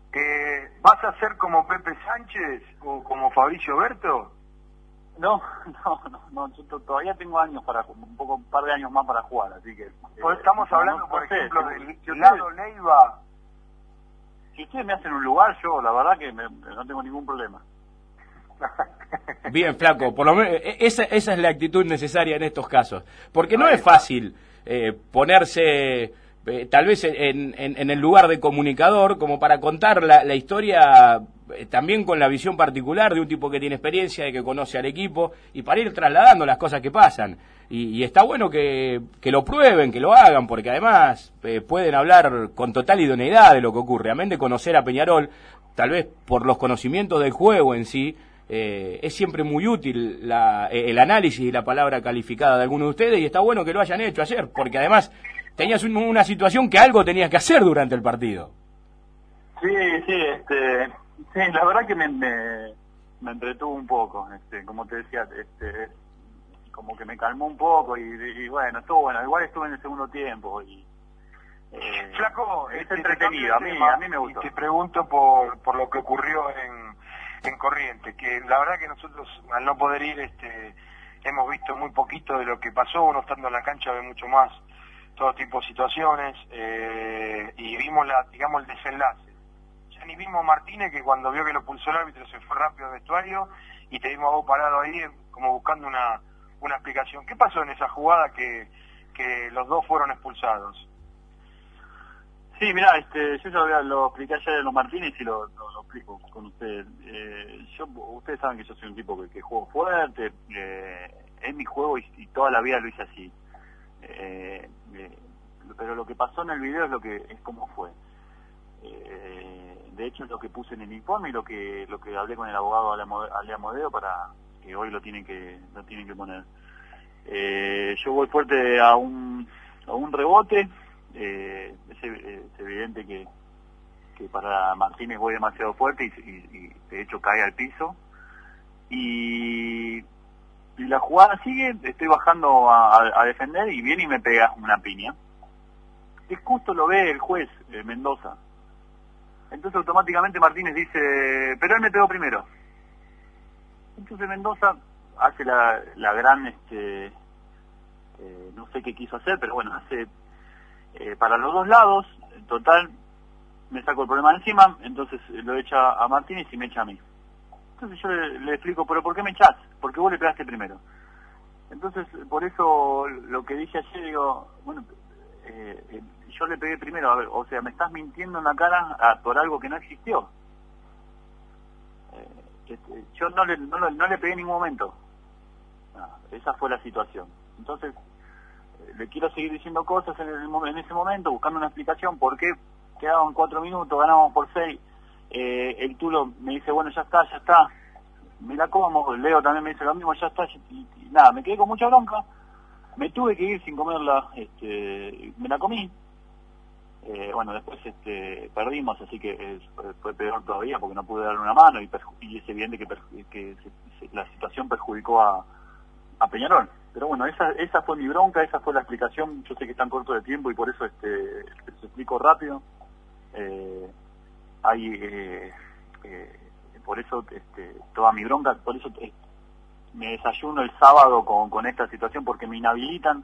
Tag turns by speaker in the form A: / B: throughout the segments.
A: ¿Vas a ser como Pepe Sánchez o como Fabricio Berto?
B: No, yo todavía tengo años un par de años más para jugar, así que...
A: Pues estamos hablando, por
B: sé,
A: ejemplo,
B: si
A: del lado Leiva.
B: Si ustedes me hacen un lugar, yo la verdad que no tengo ningún problema.
C: Bien, Flaco, por lo menos esa es la actitud necesaria en estos casos, porque no es fácil ponerse tal vez en el lugar de comunicador como para contar la historia también con la visión particular de un tipo que tiene experiencia, de que conoce al equipo y para ir trasladando las cosas que pasan. Y está bueno que lo prueben, que lo hagan, porque además pueden hablar con total idoneidad de lo que ocurre. Amén de conocer a Peñarol, tal vez por los conocimientos del juego en sí, es siempre muy útil el análisis y la palabra calificada de alguno de ustedes, y está bueno que lo hayan hecho ayer, porque además tenías una situación que algo tenías que hacer durante el partido.
B: Sí, la verdad que me entretuvo un poco, como te decía, como que me calmó un poco y bueno, estuvo bueno, igual estuve en el segundo tiempo y
A: Flaco,
B: es entretenido, a mí me gustó.
A: Y te pregunto por lo que ocurrió en Corrientes, que la verdad que nosotros al no poder ir hemos visto muy poquito de lo que pasó, uno estando en la cancha ve mucho más todo tipo de situaciones y vimos el desenlace. Ya ni vimos a Martínez, que cuando vio que lo pulsó el árbitro se fue rápido al vestuario, y te vimos a vos parado ahí como buscando una explicación. ¿Qué pasó en esa jugada que los dos fueron expulsados?
B: Sí, mirá, yo ya lo expliqué ayer en los Martínez y lo explico con ustedes. Ustedes saben que yo soy un tipo que juego fuerte, es mi juego y toda la vida lo hice así. Pero lo que pasó en el video es como fue. De hecho es lo que puse en el informe y lo que hablé con el abogado Ale Amodeo para que hoy lo tienen que poner. Yo voy fuerte a un rebote. Es evidente que para Martínez voy demasiado fuerte y de hecho cae al piso y la jugada sigue, estoy bajando a defender y viene y me pega una piña que justo lo ve el juez Mendoza. Entonces automáticamente Martínez dice, pero él me pegó primero. Entonces Mendoza hace la gran no sé qué quiso hacer, pero bueno, hace para los dos lados, en total me saco el problema de encima, entonces lo echa a Martínez y me echa a mí. Entonces yo le explico, pero ¿por qué me echás? Porque vos le pegaste primero. Entonces, por eso lo que dije ayer, digo, bueno, yo le pegué primero, a ver, o sea, me estás mintiendo en la cara por algo que no existió. Yo no le pegué en ningún momento. Esa fue la situación. Entonces, le quiero seguir diciendo cosas en ese momento, buscando una explicación, por qué quedaban 4 minutos, ganábamos por 6, el Tulo me dice, bueno, ya está, me la como, Leo también me dice lo mismo, ya está, y nada, me quedé con mucha bronca, me tuve que ir sin comerla, me la comí, bueno, después perdimos, así que fue peor todavía porque no pude darle una mano y es evidente que la situación perjudicó a Peñarol. Pero bueno, esa fue mi bronca, esa fue la explicación. Yo sé que están cortos de tiempo y por eso les explico rápido. Por eso toda mi bronca, por eso me desayuno el sábado con esta situación, porque me inhabilitan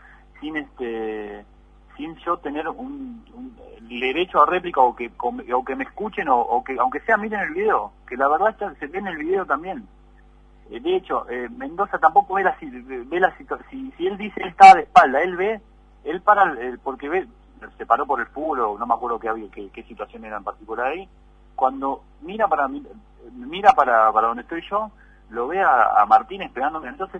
B: sin yo tener un derecho a réplica o que me escuchen o que aunque sea miren el video, que la verdad se ve en el video también. De hecho, Mendoza tampoco ve la situación. Si él dice él estaba de espalda, él para, porque se paró por el fútbol, o no me acuerdo qué situación era en particular ahí. Cuando mira para donde estoy yo, lo ve a Martínez pegándome. Entonces,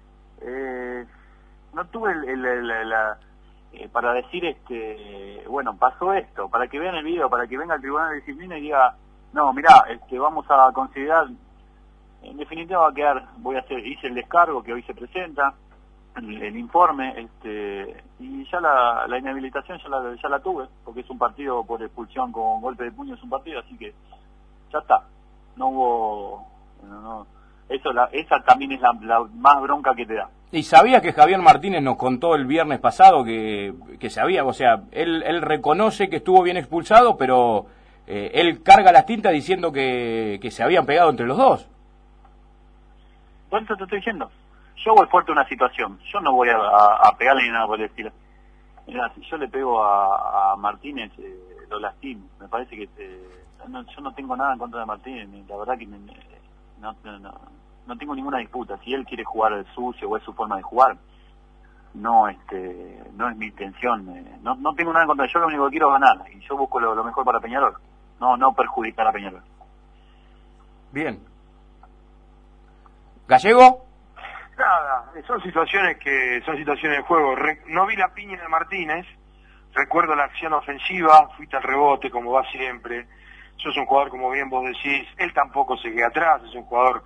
B: no tuve para decir, bueno, pasó esto, para que vean el video, para que venga el Tribunal de Disciplina y diga, no, mirá, vamos a considerar. En definitiva va a quedar, hice el descargo que hoy se presenta, el informe, y ya la inhabilitación ya la tuve, porque es un partido por expulsión con golpe de puño, es un partido, así que ya está, no hubo, esa también es la más bronca que te da.
C: ¿Y sabías que Javier Martínez nos contó el viernes pasado que sabía, o sea, él reconoce que estuvo bien expulsado, pero él carga las tintas diciendo que se habían pegado entre los dos.
B: Por eso te estoy diciendo. Yo voy fuerte a una situación. Yo no voy a pegarle ni nada por el estilo. Mirá, si yo le pego a Martínez, lo lastimo. Me parece que yo no tengo nada en contra de Martínez. La verdad que no tengo ninguna disputa. Si él quiere jugar al sucio o es su forma de jugar, no es mi intención. No tengo nada en contra. Yo lo único que quiero es ganar. Y yo busco lo mejor para Peñarol. No perjudicar a Peñarol.
C: Bien. ¿Gallego?
A: Nada, son situaciones de juego. No vi la piña de Martínez, recuerdo la acción ofensiva, fuiste al rebote como va siempre. Sos un jugador, como bien vos decís, él tampoco se queda atrás, es un jugador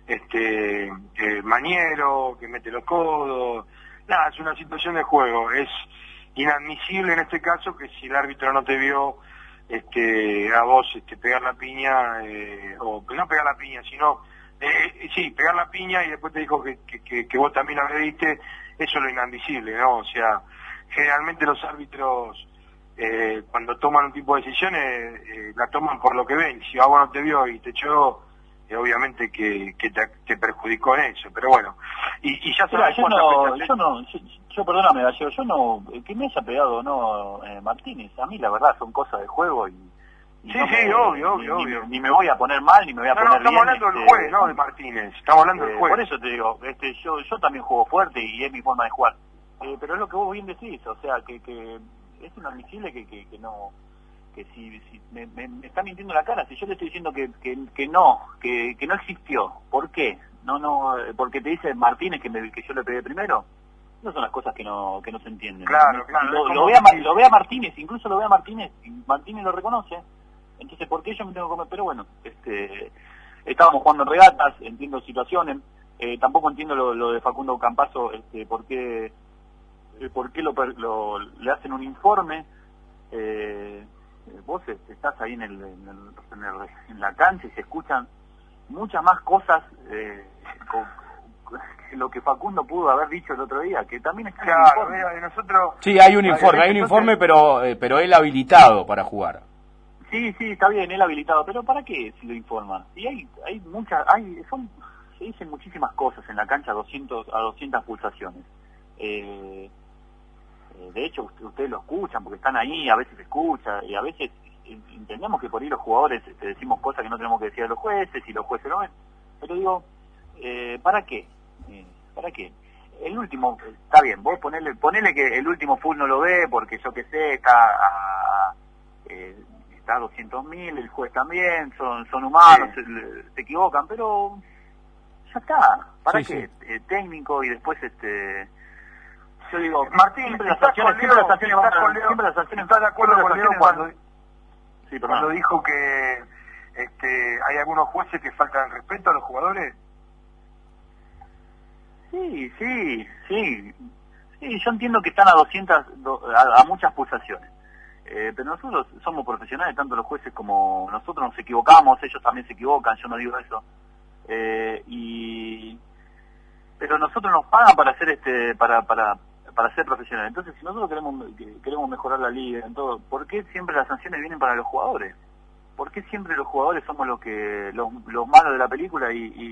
A: mañero, que mete los codos. Nada, es una situación de juego. Es inadmisible en este caso que si el árbitro no te vio a vos pegar la piña, o no pegar la piña, sino sí, pegar la piña y después te dijo que vos también agrediste. Eso es lo inadmisible, ¿no? O sea, generalmente los árbitros cuando toman un tipo de decisiones la toman por lo que ven. Si a vos no te vio y te echó, obviamente que te perjudicó en eso, pero bueno, y ya sabes.
B: Yo perdóname, Gallego, yo no, que me haya pegado no Martínez, a mí la verdad son cosas de juego y
A: sí, obvio.
B: Ni me voy a poner mal, ni me voy a poner bien.
A: Estamos hablando del juez, no de Martínez, estamos hablando del juez.
B: Por eso te digo, yo también juego fuerte y es mi forma de jugar, pero es lo que vos bien decís, o sea, que es inadmisible que no, que si me está mintiendo la cara. Si yo le estoy diciendo que no existió, ¿por qué? No, porque te dice Martínez que yo le pegué primero. No son las cosas que no se entienden.
A: Claro.
B: Lo ve a Martínez, incluso lo ve a Martínez, y Martínez lo reconoce. Entonces, ¿por qué yo me tengo que comer? Pero bueno, estábamos jugando en regatas, entiendo situaciones. Tampoco entiendo lo de Facundo Campazzo, por qué le hacen un informe. Vos estás ahí en la cancha y se escuchan muchas más cosas lo que Facundo pudo haber dicho el otro día, que también está
A: claro, en nosotros.
C: Sí, hay un informe, pero él habilitado para jugar.
B: Sí, está bien, él habilitado, pero ¿para qué si lo informa? Y hay muchas, se dicen muchísimas cosas en la cancha a 200 pulsaciones. De hecho, ustedes lo escuchan porque están ahí, a veces se escucha, y a veces entendemos que por ahí los jugadores decimos cosas que no tenemos que decir a los jueces, y los jueces lo ven. Pero digo, ¿para qué? ¿Para qué? El último, está bien, vos ponele que el último full no lo ve, porque yo qué sé, está a 200.000, el juez también, son humanos, sí. Se equivocan, pero ya está. ¿Para qué? Sí. Técnico y después yo digo,
A: Martín,
B: siempre las sanciones
A: ¿estás de acuerdo con Leo cuando dijo que hay algunos jueces que faltan respeto a los jugadores?
B: Sí, yo entiendo que están a muchas pulsaciones, pero nosotros somos profesionales, tanto los jueces como nosotros nos equivocamos, ellos también se equivocan, yo no digo eso, pero nosotros nos pagan para hacer para ser profesionales. Entonces, si nosotros queremos mejorar la liga, en todo, ¿por qué siempre las sanciones vienen para los jugadores? ¿Por qué siempre los jugadores somos los malos de la película?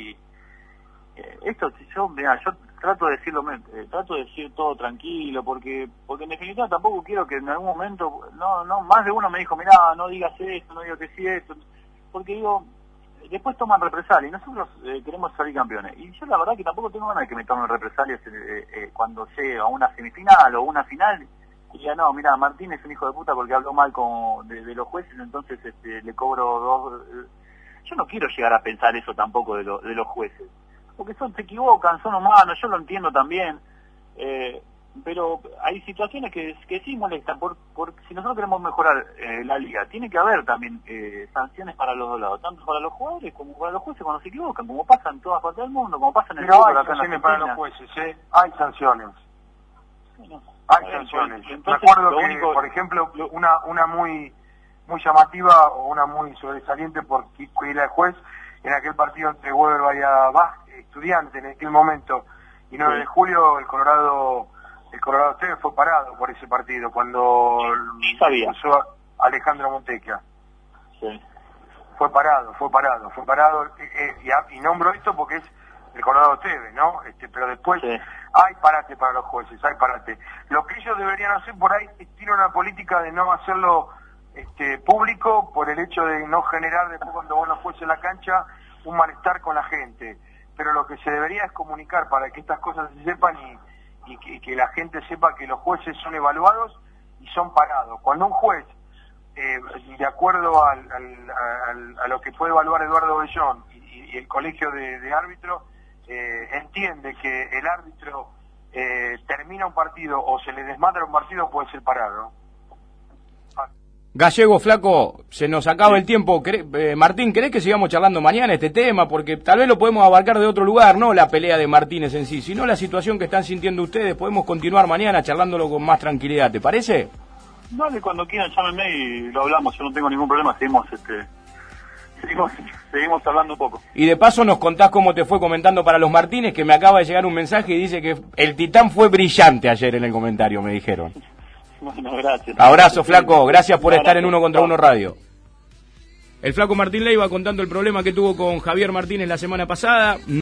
B: Esto, yo trato de decir todo tranquilo, porque en definitiva tampoco quiero que en algún momento, no más de uno me dijo, mirá, no digas esto, no digas que sí esto, porque digo, después toman represalias y nosotros queremos salir campeones, y yo la verdad que tampoco tengo ganas de que me tomen represalias cuando llegue a una semifinal o una final y diga, no, mira, Martín es un hijo de puta porque habló mal de los jueces, entonces le cobro 2. Yo no quiero llegar a pensar eso tampoco de los jueces, porque se equivocan, son humanos, yo lo entiendo también, pero hay situaciones que sí molestan, porque si nosotros queremos mejorar la liga, tiene que haber también sanciones para los dos lados, tanto para los jugadores como para los jueces cuando se equivocan, como pasa en todas partes del mundo, como pasa en el
A: fútbol acá en Argentina. Pero hay sanciones para los jueces, hay sanciones.
B: Bueno,
A: hay sanciones. Entonces, me acuerdo que, por ejemplo, una muy llamativa o una muy sobresaliente porque era el juez en aquel partido entre Weber Bahía Estudiante en aquel momento, y 9 de julio el Colorado Esteves fue parado por ese partido cuando
B: sabía.
A: usó Alejandro Montequia.
B: Sí.
A: Fue parado. Y nombro esto porque es el Colorado Tevez, ¿no? Pero después
B: Sí.
A: hay parate para los jueces, hay parate. Lo que ellos deberían hacer por ahí tiene una política de no hacerlo público por el hecho de no generar después cuando van los jueces en la cancha un malestar con la gente. Pero lo que se debería es comunicar para que estas cosas se sepan y que la gente sepa que los jueces son evaluados y son parados. Cuando un juez, de acuerdo a lo que puede evaluar Eduardo Bellón y el colegio de árbitros, entiende que el árbitro termina un partido o se le desmadra un partido, puede ser parado.
C: Gallego, flaco, se nos acaba el tiempo. Martín, ¿querés que sigamos charlando mañana este tema? Porque tal vez lo podemos abarcar de otro lugar, no la pelea de Martínez en sí, sino la situación que están sintiendo ustedes. Podemos continuar mañana charlándolo con más tranquilidad, ¿te parece?
B: Dale, cuando quieran, llámenme y lo hablamos. Yo no tengo ningún problema, seguimos hablando un poco.
C: Y de paso nos contás cómo te fue comentando para los Martínez, que me acaba de llegar un mensaje y dice que el Titán fue brillante ayer en el comentario, me dijeron.
B: Bueno, gracias.
C: Abrazo, flaco, gracias por estar en Uno contra Uno Radio. El flaco Martín Leiva contando el problema que tuvo con Javier Martínez la semana pasada.